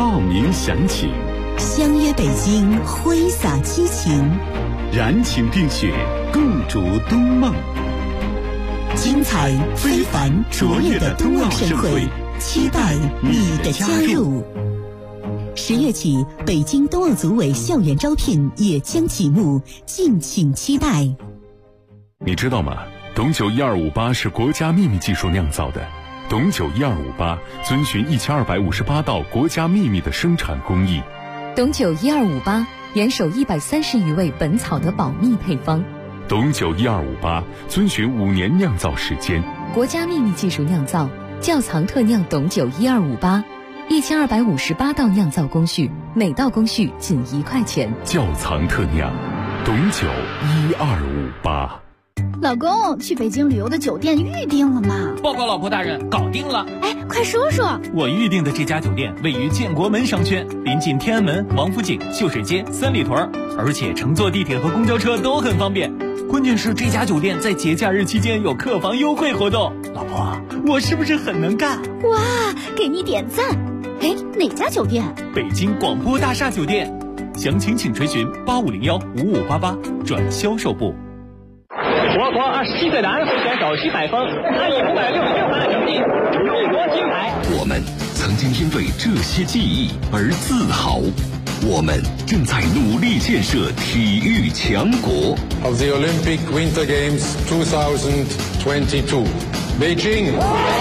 报名详情。 相约北京，挥洒激情， 燃情并雪，共筑冬梦。 精彩非凡卓越的冬奥盛会，期待你的加入。10月起，北京冬奥组委校园招聘也将启幕，敬请期待。 你知道吗？董酒1258是国家秘密技术酿造的。董酒1258遵循1258道国家秘密的生产工艺。 董酒1258严守130余味本草的保密配方。 董酒1258遵循5年酿造时间。 国家秘密技术酿造，窖藏特酿董酒1258，1258道酿造工序，每道工序仅1块钱。 窖藏特酿，董酒1258。 老公，去北京旅游的酒店预定了吗？ 报告老婆大人，搞定了。 哎，快说说。 我预定的这家酒店位于建国门商圈，临近天安门、王府井、秀水街、三里屯，而且乘坐地铁和公交车都很方便。关键是这家酒店在节假日期间有客房优惠活动。老婆，我是不是很能干？ 哇，给你点赞。哎，哪家酒店？ 北京广播大厦酒店。详情请垂询8501-5588转销售部。 我国27岁男会选手徐海峰，他以566分的成绩勇夺金牌。 我们曾经因为这些记忆而自豪，我们正在努力建设体育强国。 Of the Olympic Winter Games 2022, Beijing。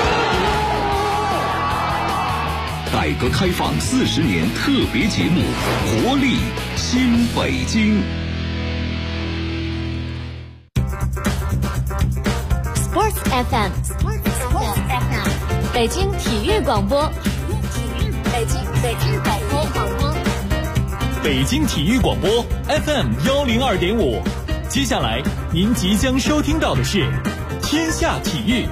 改革开放40年特别节目，活力新北京。 Sports FM， 北京体育广播，北京广播， 北京体育广播 FM 102.5。接下来您即将收听到的是天下体育。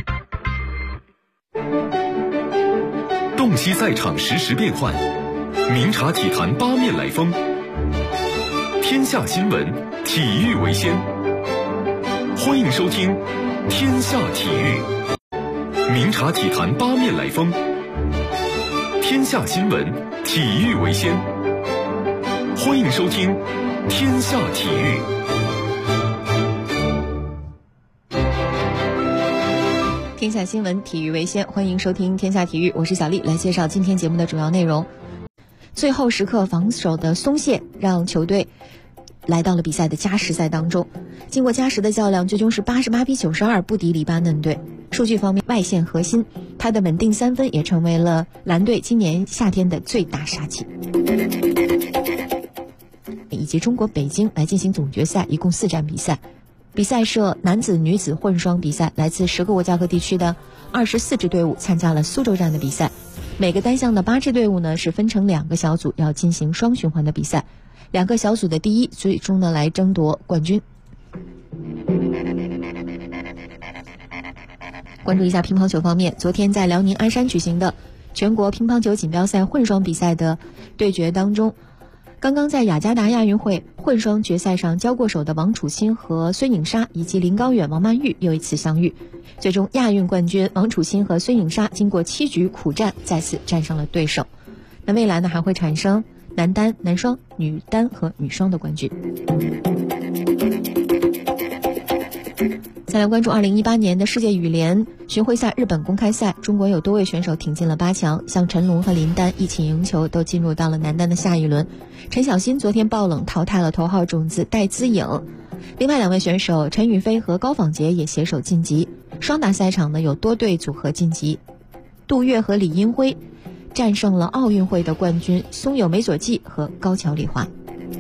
洞悉赛场实时变幻，明察体坛八面来风。天下新闻，体育为先。欢迎收听天下体育，明察体坛八面来风。天下新闻，体育为先。欢迎收听天下体育。 天下新闻，体育为先，欢迎收听天下体育，我是小丽，来介绍今天节目的主要内容。最后时刻防守的松懈，让球队来到了比赛的加时赛当中。经过加时的较量，最终是88比92不敌黎巴嫩队。数据方面，外线核心他的稳定3分也成为了蓝队今年夏天的最大杀器。以及中国北京来进行总决赛，一共4站比赛。比赛设男子、女子混双比赛，来自10个国家和地区的24支队伍参加了苏州站的比赛。每个单项的8支队伍呢是分成2个小组，要进行双循环的比赛。2个小组的第一最终呢来争夺冠军。关注一下乒乓球方面，昨天在辽宁鞍山举行的全国乒乓球锦标赛混双比赛的对决当中，刚刚在雅加达亚运会混双决赛上交过手的王楚钦和孙颖莎以及林高远、王曼玉又一次相遇，最终亚运冠军王楚钦和孙颖莎经过7局苦战再次战胜了对手。那未来呢还会产生男单、男双、女单和女双的冠军。再来关注2018年的世界羽联巡回赛日本公开赛，中国有多位选手挺进了8强，像陈龙和林丹一起赢球，都进入到了男单的下一轮。陈小新昨天爆冷淘汰了头号种子戴资颖，另外2位选手陈雨菲和高仿洁也携手晋级。双打赛场呢有多对组合晋级，杜越和李英辉战胜了奥运会的冠军松友美佐纪和高桥丽华。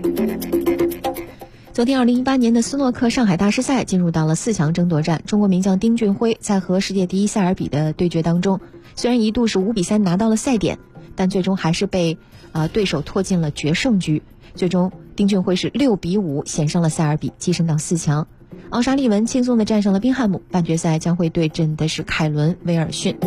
昨天2018年的斯诺克上海大师赛进入到了4强争夺战，中国名将丁俊晖在和世界第一塞尔比的对决当中，虽然一度是5比3拿到了赛点，但最终还是被对手拖进了决胜局，最终丁俊晖是6比5险胜了塞尔比，跻身到4强。奥沙利文轻松地战胜了宾汉姆，半决赛将会对阵的是凯伦威尔逊。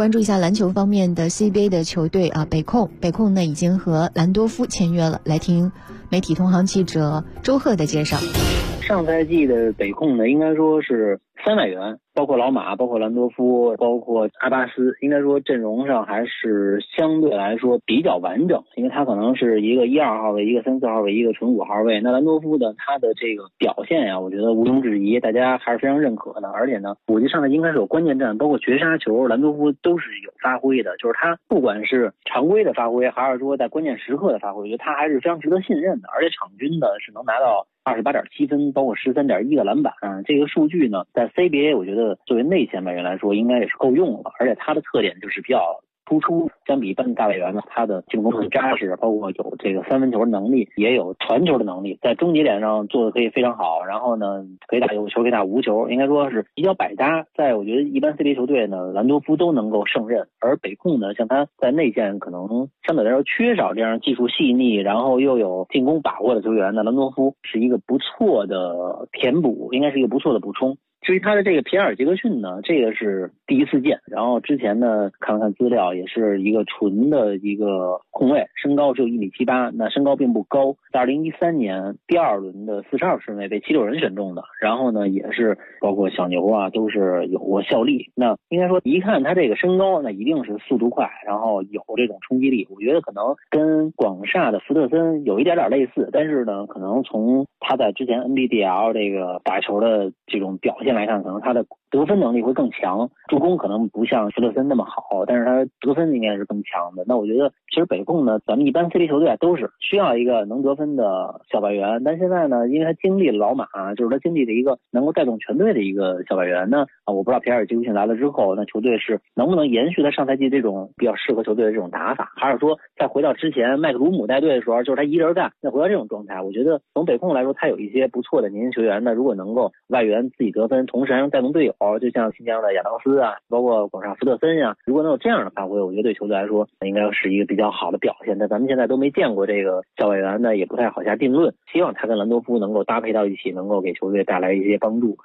关注一下篮球方面的 CBA 的球队啊，北控呢已经和兰多夫签约了。来听媒体同行记者周贺的介绍。 上赛季的北控呢，应该说是3外援，包括老马，包括兰多夫，包括阿巴斯，应该说阵容上还是相对来说比较完整，因为他可能是一个1-2号位，一个3-4号位，一个纯5号位。那兰多夫的他的这个表现呀，我觉得毋庸置疑，大家还是非常认可的。而且呢，我觉得上赛季应该是有关键战，包括绝杀球，兰多夫都是有发挥的，就是他不管是常规的发挥，还是说在关键时刻的发挥，我觉得他还是非常值得信任的。而且场均的是能拿到28.7分，包括13.1个篮板，这个数据呢，在 CBA 我觉得作为内线外援来说，应该也是够用了。而且他的特点就是比较突出，相比一般的大外援呢，他的进攻很扎实，包括有这个3分球的能力，也有传球的能力，在终结点上做的可以非常好。然后呢，可以打有球，可以打无球，应该说是比较百搭。在我觉得一般 CBA 球队呢，兰多夫都能够胜任。而北控呢，像他在内线可能相对来说缺少这样技术细腻，然后又有进攻把握的球员呢，兰多夫是一个不错的填补，应该是一个不错的补充。至于他的这个皮埃尔·杰克逊呢，这个是第一次见。然后之前呢，看了看资料，也是一个纯的一个控卫，身高只有1.78米，那身高并不高。在2013年第2轮的42顺位被76人选中的。然后呢，也是包括小牛啊，都是有过效力。那应该说，一看他这个身高，那一定是速度快，然后有这种冲击力。我觉得可能跟广厦的福特森有一点类似，但是呢，可能从他在之前 NBDL 这个打球的这种表现来看，可能他的得分能力会更强，助攻可能不像福特森那么好，但是他得分应该是更强的。那我觉得其实北控呢，咱们一般 CBA 球队都是需要一个能得分的小外援，但现在呢，因为他经历了老马，就是他经历了一个能够带动全队的一个小外援呢，我不知道皮埃尔·杰克逊来了之后，那球队是能不能延续他上赛季这种比较适合球队的这种打法，还是说再回到之前麦克鲁姆带队的时候，就是他一人干，那回到这种状态。我觉得从北控来说，他有一些不错的年轻球员呢，如果能够外援自己得分，同时还能带动队友，就像新疆的亚当斯啊，包括广厦福特森啊，如果能有这样的发挥，我觉得对球队来说应该是一个比较好的表现。但咱们现在都没见过这个小外援呢，也不太好下定论。希望他跟兰多夫能够搭配到一起，能够给球队带来一些帮助。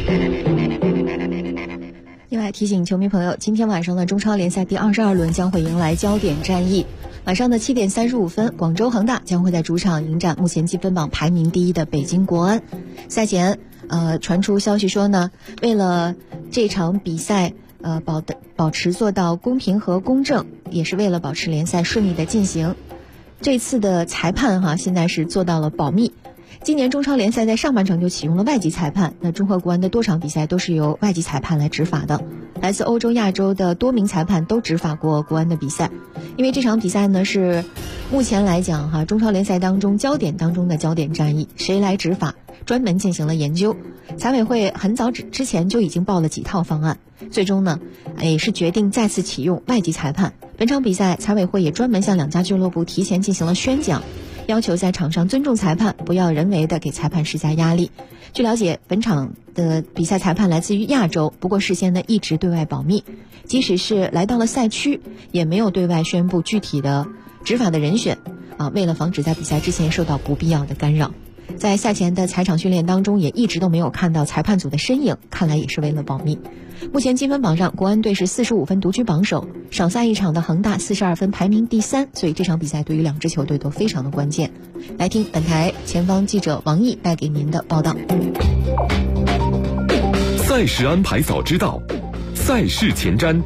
另外提醒球迷朋友，今天晚上的中超联赛第22轮将会迎来焦点战役。晚上的7点35分，广州恒大将会在主场迎战目前积分榜排名第1的北京国安。赛前传出消息说呢，为了这场比赛保持做到公平和公正，也是为了保持联赛顺利的进行，这次的裁判现在是做到了保密。今年中超联赛在上半程就启用了外籍裁判，那中赫国安的多场比赛都是由外籍裁判来执法的。来自欧洲、亚洲的多名裁判都执法过国安的比赛。因为这场比赛呢是目前来讲中超联赛当中焦点当中的焦点战役，谁来执法专门进行了研究。财委会很早之前就已经报了几套方案，最终呢也是决定再次启用外籍裁判。本场比赛财委会也专门向2家俱乐部提前进行了宣讲，要求在场上尊重裁判，不要人为的给裁判施加压力。据了解，本场的比赛裁判来自于亚洲，不过事先呢一直对外保密，即使是来到了赛区，也没有对外宣布具体的执法的人选为了防止在比赛之前受到不必要的干扰。在赛前的踩场训练当中，也一直都没有看到裁判组的身影，看来也是为了保密。目前积分榜上，国安队是45分独居榜首，少赛一场的恒大42分排名第3，所以这场比赛对于2支球队都非常的关键。来听本台前方记者王毅带给您的报道。 赛事安排早知道，赛事前瞻。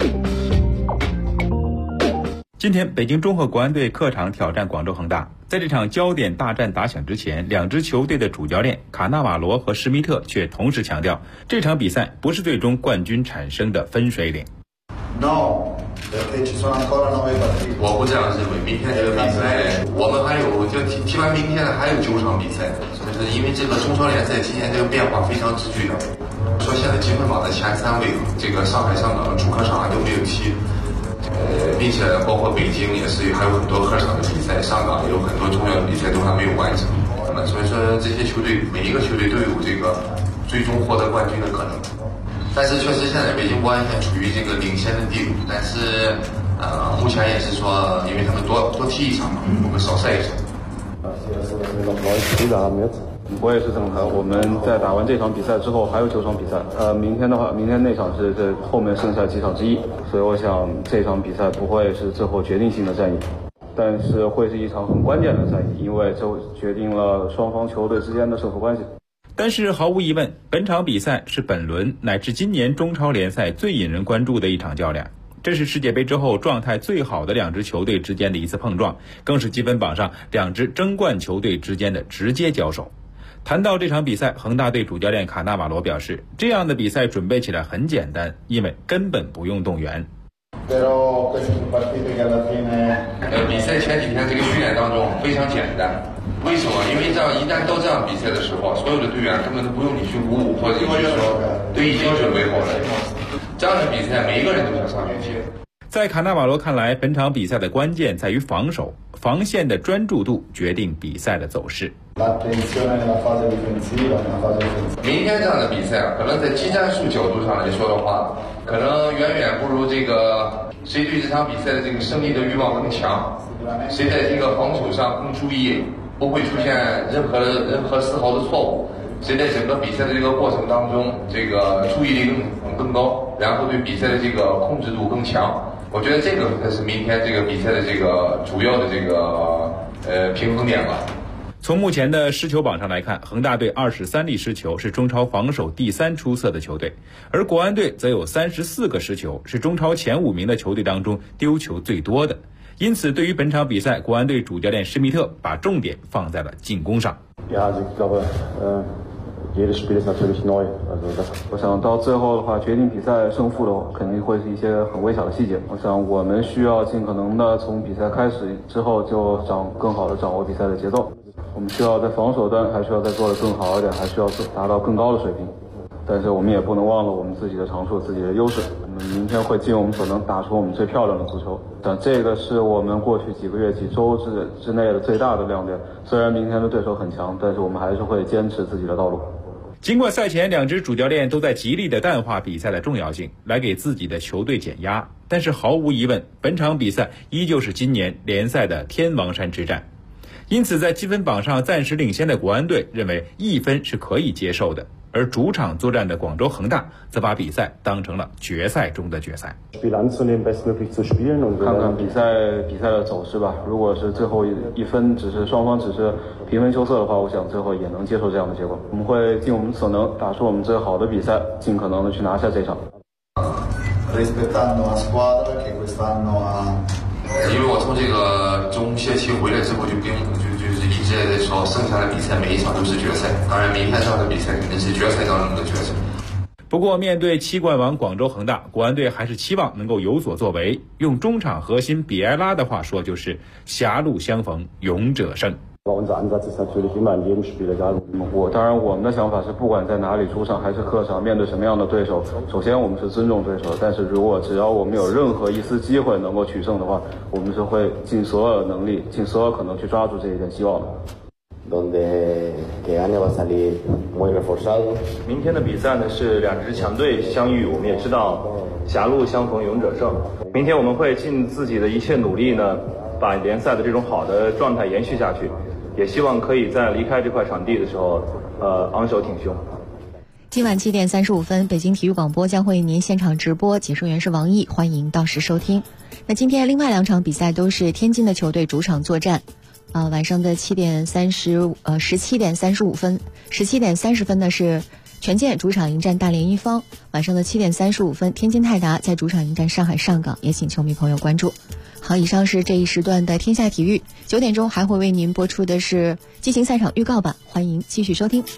今天北京中赫国安队客场挑战广州恒大。在这场焦点大战打响之前，2支球队的主教练卡纳瓦罗和施密特却同时强调，这场比赛不是最终冠军产生的分水岭。 我不这样认为，明天这个比赛我们还有就踢完明天还有9场比赛，所以说因为这个中超联赛今年这个变化非常之巨大。说现在积分榜的前3位，这个上海、香港的主客场都没有踢。并且包括北京也是还有很多客场的比赛，上港也有很多重要的比赛都还没有完成。所以说这些球队每一个球队都有这个最终获得冠军的可能。但是确实现在北京国安现在处于这个领先的地位，但是目前也是说，因为他们多踢一场嘛，我们少赛一场。 我也是这么看。我们在打完这场比赛之后还有9场比赛，明天那场是这后面剩下几场之一，所以我想这场比赛不会是最后决定性的战役，但是会是一场很关键的战役，因为这决定了双方球队之间的胜负关系。 但是毫无疑问，本场比赛是本轮乃至今年中超联赛最引人关注的一场较量。这是世界杯之后状态最好的2支球队之间的一次碰撞，更是积分榜上2支争冠球队之间的直接交手。谈到这场比赛，恒大队主教练卡纳瓦罗表示，这样的比赛准备起来很简单，因为根本不用动员。 比赛前几天这个训练当中非常简单，为什么？因为一旦到这样比赛的时候，所有的队员根本都不用你去鼓舞，或者你去说都已经准备好了。这样的比赛每一个人都想上去踢。 在卡纳瓦罗看来，本场比赛的关键在于防守，防线的专注度决定比赛的走势。 明天这样的比赛可能在技战术角度上来说的话，可能远远不如这个谁对这场比赛的这个胜利的欲望更强，谁在这个防守上更注意，不会出现任何丝毫的错误，谁在整个比赛的这个过程当中，这个注意力更高，然后对比赛的这个控制度更强。我觉得这个才是明天这个比赛的这个主要的这个平衡点吧。 从目前的失球榜上来看，恒大队23粒失球，是中超防守第3出色的球队，而国安队则有34个失球，是中超前5名的球队当中丢球最多的。因此，对于本场比赛，国安队主教练施密特把重点放在了进攻上。 我想到最后的话，决定比赛胜负的肯定会是一些很微小的细节。我想我们需要尽可能的从比赛开始之后就更好的掌握比赛的节奏。我们需要在防守端还需要再做得更好一点，还需要达到更高的水平。但是我们也不能忘了我们自己的长处、自己的优势。我们明天会尽我们所能打出我们最漂亮的足球。但这个是我们过去几个月、几周之内的最大的亮点。虽然明天的对手很强，但是我们还是会坚持自己的道路。 尽管赛前2支主教练都在极力的淡化比赛的重要性，来给自己的球队减压，但是毫无疑问，本场比赛依旧是今年联赛的天王山之战。因此，在积分榜上暂时领先的国安队认为1分是可以接受的，而主场作战的广州恒大则把比赛当成了决赛中的决赛。 看看比赛的走势吧。如果是最后一分双方只是平分秋色的话，我想最后也能接受这样的结果。我们会尽我们所能打出我们最好的比赛，尽可能的去拿下这场。 因为我从这个中歇期回来之后，就是一直在说，剩下的比赛每一场都是决赛。当然，明天这样的比赛肯定是决赛当中的决赛。 不过，面对7冠王广州恒大，国安队还是期望能够有所作为。用中场核心比埃拉的话说，就是狭路相逢勇者胜。 当然，我们的想法是，不管在哪里出场还是客场，面对什么样的对手，首先我们是尊重对手，但是只要我们有任何一丝机会能够取胜的话，我们是会尽所有能力、尽所有可能去抓住这一点希望的。明天的比赛呢是2支强队相遇，我们也知道狭路相逢勇者胜。明天我们会尽自己的一切努力呢，把联赛的这种好的状态延续下去，也希望可以在离开这块场地的时候，昂首挺胸。 今晚7点35分，北京体育广播将会为您现场直播，解说员是王毅，欢迎到时收听。那今天另外2场比赛都是天津的球队主场作战。晚上的17点35分，17点30分呢是权健主场迎战大连一方。晚上的7点35分，天津泰达在主场迎战上海上港，也请球迷朋友关注。好，以上是这一时段的天下体育，9点钟还会为您播出的是激情赛场预告版，欢迎继续收听。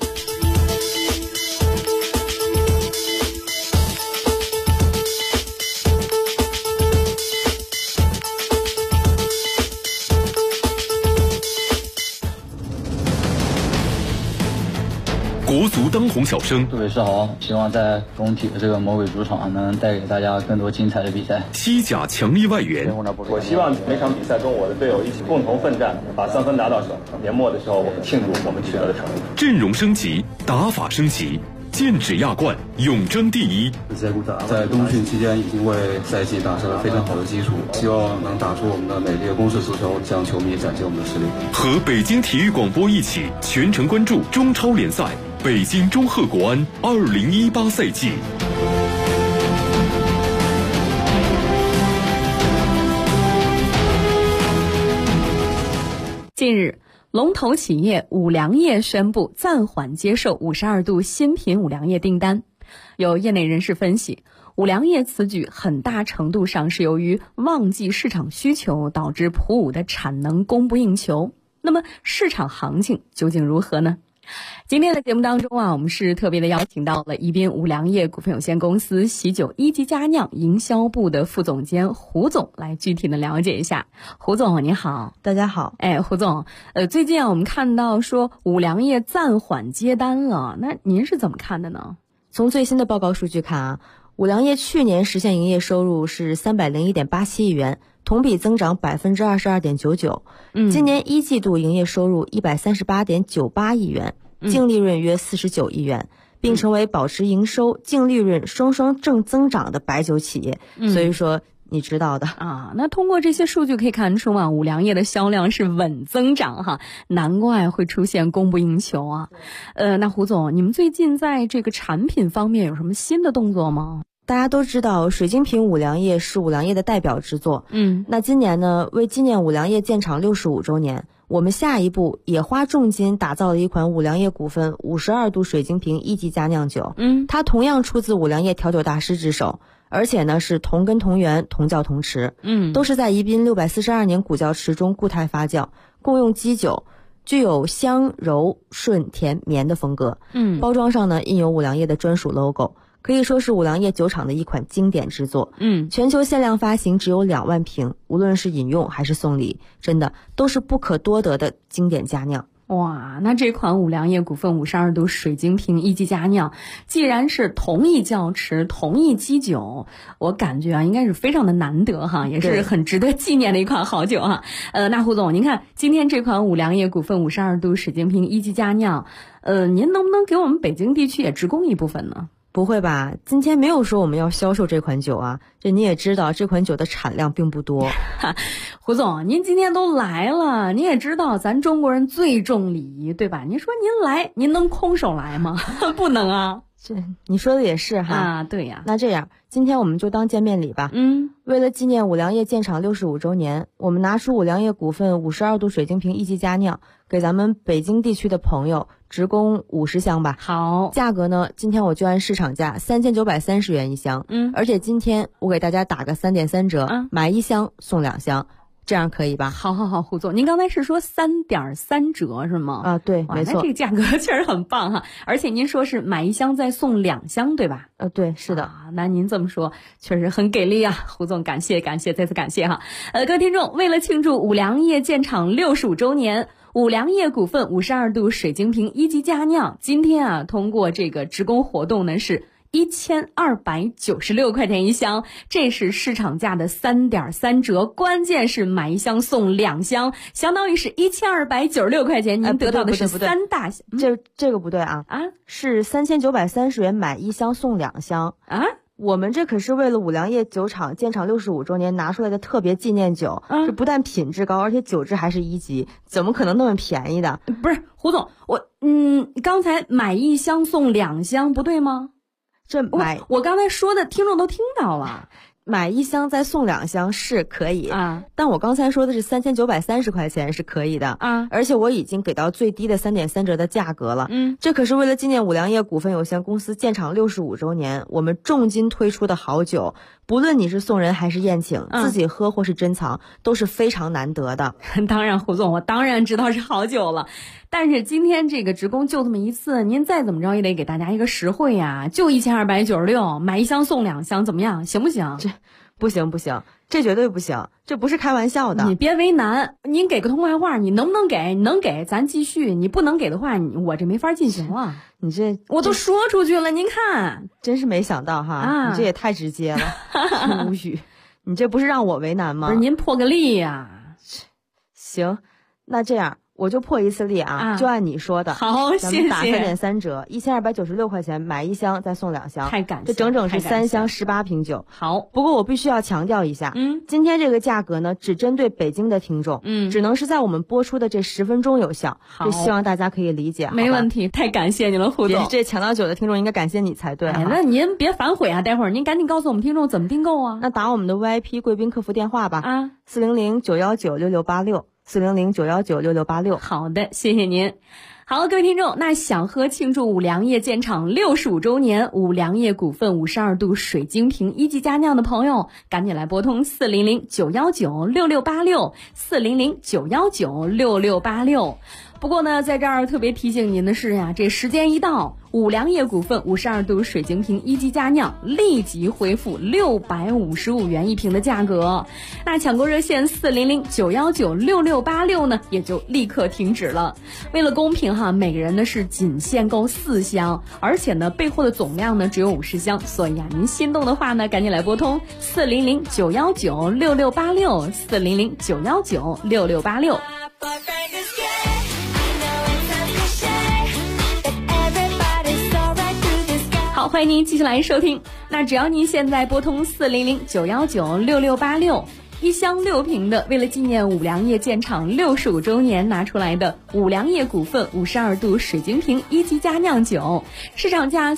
国足当红小生， 杜伟世豪，希望在工体的这个魔鬼主场能带给大家更多精彩的比赛。 西甲强力外援， 我希望每场比赛跟我的队友一起共同奋战，把3分拿到手。年末的时候，我们庆祝我们取得的成绩。 阵容升级，打法升级， 剑指亚冠，永争第一。 在冬训期间已经为赛季打下了非常好的基础，希望能打出我们的美丽的攻势足球，向球迷展现我们的实力。 和北京体育广播一起全程关注中超联赛北京中赫国安2018赛季。 近日，龙头企业五粮液宣布暂缓接受52度新品五粮液订单。有业内人士分析，五粮液此举很大程度上是由于旺季市场需求导致普五的产能供不应求。那么市场行情究竟如何呢？今天的节目当中我们是特别的邀请到了宜宾五粮液股份有限公司喜酒一级佳酿营销部的副总监胡总来具体的了解一下。胡总你好。 大家好。 胡总，最近我们看到说五粮液暂缓接单了，那您是怎么看的呢？ 从最新的报告数据看五粮液去年实现营业收入是301.87亿元，同比增长22.99%。今年一季度营业收入138.98亿元，净利润约49亿元，并成为保持营收、净利润双双正增长的白酒企业。所以说你知道的那通过这些数据可以看出五粮液的销量是稳增长哈，难怪会出现供不应求啊。那胡总，你们最近在这个产品方面有什么新的动作吗？ 大家都知道水晶瓶五粮液是五粮液的代表之作。那今年呢，为纪念五粮液建厂65周年，我们下一步也花重金打造了一款五粮液股份52度水晶瓶一级佳酿酒。它同样出自五粮液调酒大师之手，而且呢是同根同源同窖同池。都是在宜宾642年古窖池中固态发酵，共用基酒，具有香柔顺甜绵的风格。包装上呢印有五粮液的专属 logo，可以说是五粮液酒厂的一款经典之作。全球限量发行只有2万瓶，无论是饮用还是送礼，真的都是不可多得的经典佳酿。 哇，那这款五粮液股份52度水晶瓶一级佳酿，既然是同一窖池、同一基酒，我感觉应该是非常的难得哈，也是很值得纪念的一款好酒哈。那胡总，您看今天这款五粮液股份52度水晶瓶一级佳酿，您能不能给我们北京地区也直供一部分呢？ 不会吧，今天没有说我们要销售这款酒啊，这你也知道这款酒的产量并不多。 胡总，您今天都来了，你也知道咱中国人最重礼仪，对吧？您说您来，您能空手来吗？不能啊。 你说的也是哈。 对呀。 那这样今天我们就当见面礼吧。为了纪念五粮液建厂65周年，我们拿出五粮液股份52度水晶瓶一级佳酿，给咱们北京地区的朋友直供50箱吧。 好， 价格呢，今天我就按市场价3930元一箱。而且今天我给大家打个3.3折，买1箱送2箱。这样可以吧？ 好，胡总，您刚才是说3.3折是吗？ 对，没错。 那这个价格确实很棒哈，而且您说是买1箱再送2箱，对吧？ 对，是的。 那您这么说确实很给力啊，胡总，感谢，再次感谢哈。各位听众，为了庆祝五粮液建厂65周年，五粮液股份52度水晶瓶一级佳酿，今天通过这个直供活动呢是1296块钱一箱，这是市场价的3.3折，关键是买1箱送2箱，相当于是1296块钱，您得到的是3大箱。 这个不对啊，是3930元买1箱送2箱啊。我们这可是为了五粮液酒厂建厂65周年拿出来的特别纪念酒，这不但品质高，而且酒质还是1级，怎么可能那么便宜的？ 不是，胡总，刚才买1箱送2箱不对吗？我刚才说的听众都听到了， 买1箱再送2箱是可以啊，但我刚才说的是3930块钱是可以的啊，而且我已经给到最低的3.3折的价格了。这可是为了纪念五粮液股份有限公司建厂65周年，我们重金推出的好酒，不论你是送人还是宴请，自己喝或是珍藏，都是非常难得的。 当然，胡总，我当然知道是好酒了。但是今天这个直供就这么一次，您再怎么着也得给大家一个实惠呀，就1296，买1箱送2箱，怎么样？行不行？ 这不行，这绝对不行，这不是开玩笑的。 你别为难，您给个痛快话，你能不能给？你能给咱继续，你不能给的话，我这没法进行了。 你这我都说出去了，您看， 真是没想到哈，你这也太直接了，无语。你这不是让我为难吗？ 不是，您破个例呀。 行，那这样。 我就破一次例啊，就按你说的。 好， 咱们打3.3折，1296块钱买1箱再送2箱， 太感谢， 这整整是3箱18瓶酒。 好， 不过我必须要强调一下，今天这个价格呢，只针对北京的听众，只能是在我们播出的这10分钟有效。这希望大家可以理解。 没问题，太感谢你了，胡总。 这抢到酒的听众应该感谢你才对。 那您别反悔啊，待会儿您赶紧告诉我们听众怎么订购啊。 那打我们的 VIP 贵宾客服电话吧，400-919-6686，400-919-6686。 好的，谢谢您。好，各位听众，那想喝庆祝五粮液建厂65周年五粮液股份52度水晶瓶1级佳酿的朋友，赶紧来拨通400-919-6686，400-919-6686。不过呢，在这儿特别提醒您的是呀，这时间一到，五粮液股份52度水晶瓶1级佳酿立即恢复655元一瓶的价格。那抢购热线400-919-6686呢，也就立刻停止了。为了公平哈，每个人呢是仅限购4箱，而且呢备货的总量呢只有50箱，所以啊，您心动的话呢，赶紧来拨通400-919-6686，400-919-6686。好，欢迎您继续来收听。那只要您现在拨通400-919-6686，一箱6瓶的，为了纪念五粮液建厂65周年拿出来的五粮液股份52度水晶瓶1级佳酿酒，市场价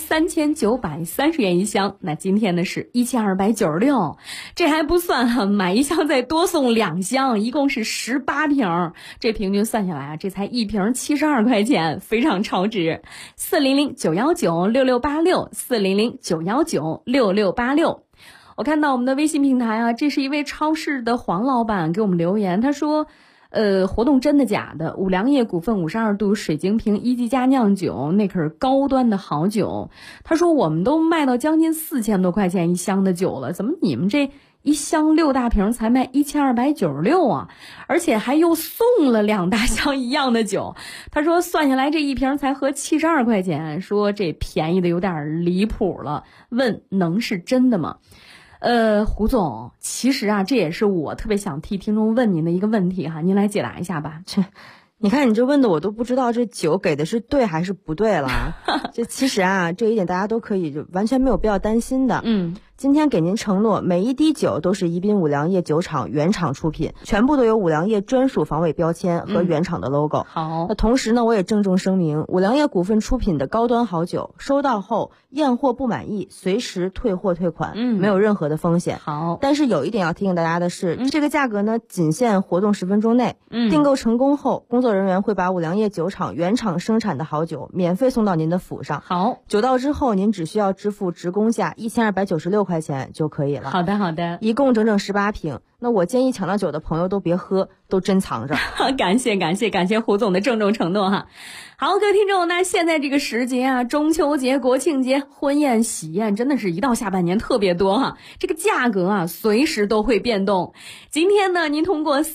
3930元一箱，那今天呢是1296，这还不算哈，买一箱再多送2箱，一共是18瓶，这平均算下来啊，这才一瓶72块钱，非常超值。400-919-6686，400-919-6686。我看到我们的微信平台啊，这是一位超市的黄老板给我们留言，他说活动真的假的？五粮液股份52度水晶瓶1级佳酿酒，那可是高端的好酒。他说我们都卖到将近4000多块钱一箱的酒了，怎么你们这一箱6大瓶才卖1296啊？而且还又送了2大箱一样的酒。他说算下来这一瓶才合72块钱，说这便宜的有点离谱了，问能是真的吗？胡总，其实啊，这也是我特别想替听众问您的一个问题哈，您来解答一下吧。 你看你这问的我都不知道这酒给的是对还是不对了。这其实啊，这一点大家都可以就完全没有必要担心的。今天给您承诺，每一滴酒都是宜宾五粮液酒厂原厂出品，全部都有五粮液专属防伪标签和原厂的 logo。 好， 那同时呢，我也郑重声明，五粮液股份出品的高端好酒，收到后验货不满意，随时退货退款，没有任何的风险。 好， 但是有一点要提醒大家的是，这个价格呢，仅限活动10分钟内。订购成功后，工作人员会把五粮液酒厂原厂生产的好酒免费送到您的府上。 好， 酒到之后，您只需要支付职工价1296块钱就可以了。 好的，好的， 一共整整18瓶。那我建议抢到酒的朋友都别喝，都珍藏着。 感谢胡总的郑重承诺哈。好，各位听众，那现在这个时节啊，中秋节、国庆节、婚宴、喜宴，真的是一到下半年特别多哈。这个价格啊，随时都会变动。今天呢，您通过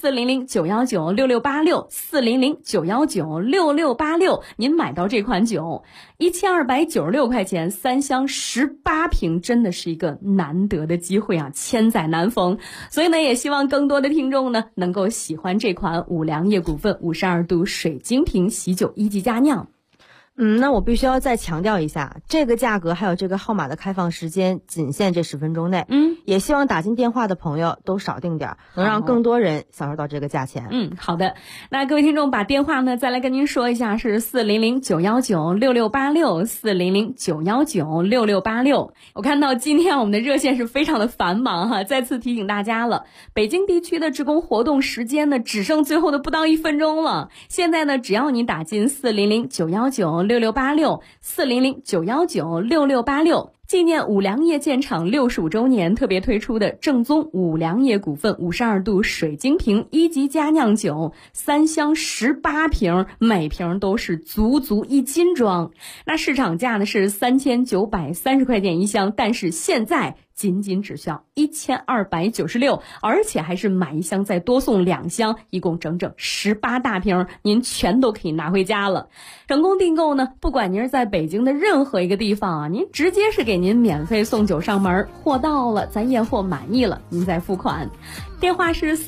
400-919-6686，400-919-6686，您买到这款酒，1296块钱，3箱18瓶，真的是一个难得的机会啊，千载难逢。所以呢，也希望更多的听众呢，能够喜欢这款五粮液股份52度水晶瓶喜酒1级佳酿。 那我必须要再强调一下，这个价格还有这个号码的开放时间仅限这10分钟内。也希望打进电话的朋友都少订点，能让更多人享受到这个价钱。 好的。那各位听众把电话呢再来跟您说一下，是400-919-6686，400-919-6686。我看到今天我们的热线是非常的繁忙哈，再次提醒大家了，北京地区的职工活动时间呢只剩最后的不到1分钟了。现在呢，只要你打进400-919-6686，400-919-6686，纪念五粮液建厂65周年特别推出的正宗五粮液股份52度水晶瓶1级佳酿酒，3箱18瓶，每瓶都是足1斤装。那市场价呢是3930块钱一箱，但是现在仅只需要1296，而且还是买一箱再多送2箱，一共整整18大瓶，您全都可以拿回家了。成功订购呢，不管您是在北京的任何一个地方啊，您直接是给给您免费送酒上门，货到了咱验货满意了您再付款。电话是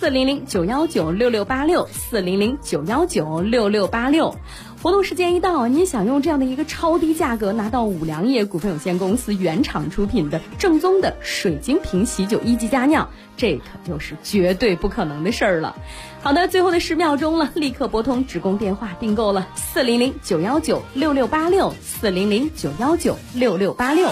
400-919-6686，400-919-6686。活动时间一到，您想用这样的一个超低价格拿到五粮液股份有限公司原厂出品的正宗的水晶瓶喜酒1级佳酿，这可就是绝对不可能的事儿了。好的，最后的10秒钟了，立刻拨通直供电话订购了400-919-6686， 400-919-6686。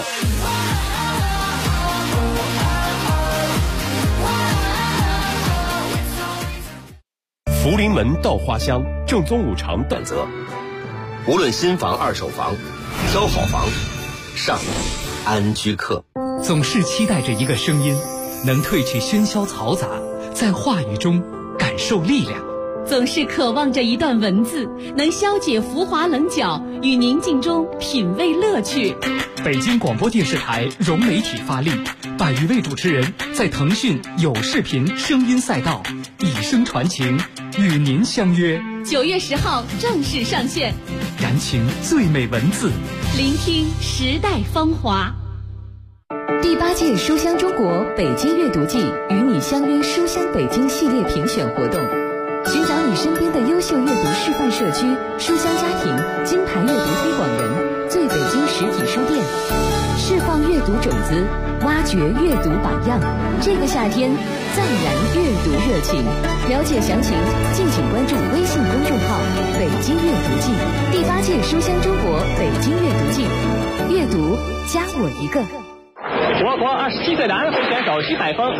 福临门稻花香，正宗五常选择。无论新房二手房，挑好房，上安居客。 总是期待着一个声音，能褪去喧嚣嘈杂，在话语中感受力量。 总是渴望着一段文字，能消解浮华棱角，与宁静中品味乐趣。 北京广播电视台融媒体发力，100余位主持人在腾讯有视频声音赛道以声传情，与您相约 9月10号正式上线， 燃情最美文字， 聆听时代芳华。 第8届书香中国北京阅读季与你相约书香北京系列评选活动，寻找你身边的优秀阅读示范社区、书香家庭、金牌阅读推广人、最北京实体书店，释放阅读种子，挖掘阅读榜样。这个夏天，暂燃阅读热情。了解详情，敬请关注微信公众号“北京阅读季”。第8届书香中国北京阅读季，阅读加我一个。 我国27岁男会选手徐海峰